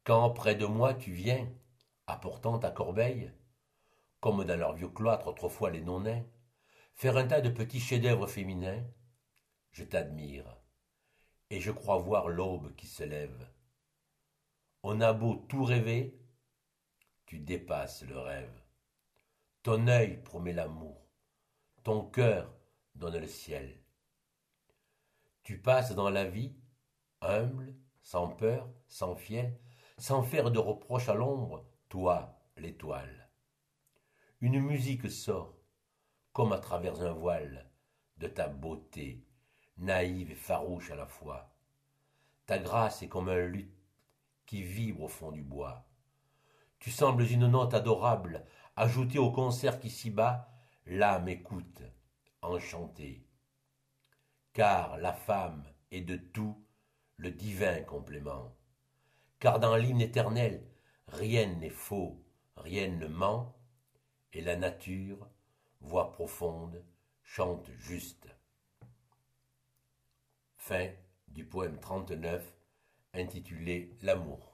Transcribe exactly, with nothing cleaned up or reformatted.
Quand près de moi tu viens, apportant ta corbeille, comme dans leur vieux cloître autrefois les non-nains, faire un tas de petits chefs-d'œuvre féminins, je t'admire, et je crois voir l'aube qui se lève. On a beau tout rêver, tu dépasses le rêve. Ton œil promet l'amour, ton cœur donne le ciel. Tu passes dans la vie, humble, sans peur, sans fiel, sans faire de reproche à l'ombre, toi, l'étoile. Une musique sort, comme à travers un voile, de ta beauté, naïve et farouche à la fois. Ta grâce est comme un luth qui vibre au fond du bois. Tu sembles une note adorable, ajoutée au concert qui s'y bat, l'âme écoute, enchantée. Car la femme est de tout le divin complément. Car dans l'hymne éternel, rien n'est faux, rien ne ment, et la nature, voix profonde, chante juste. Fin du poème trente-neuf intitulé L'amour.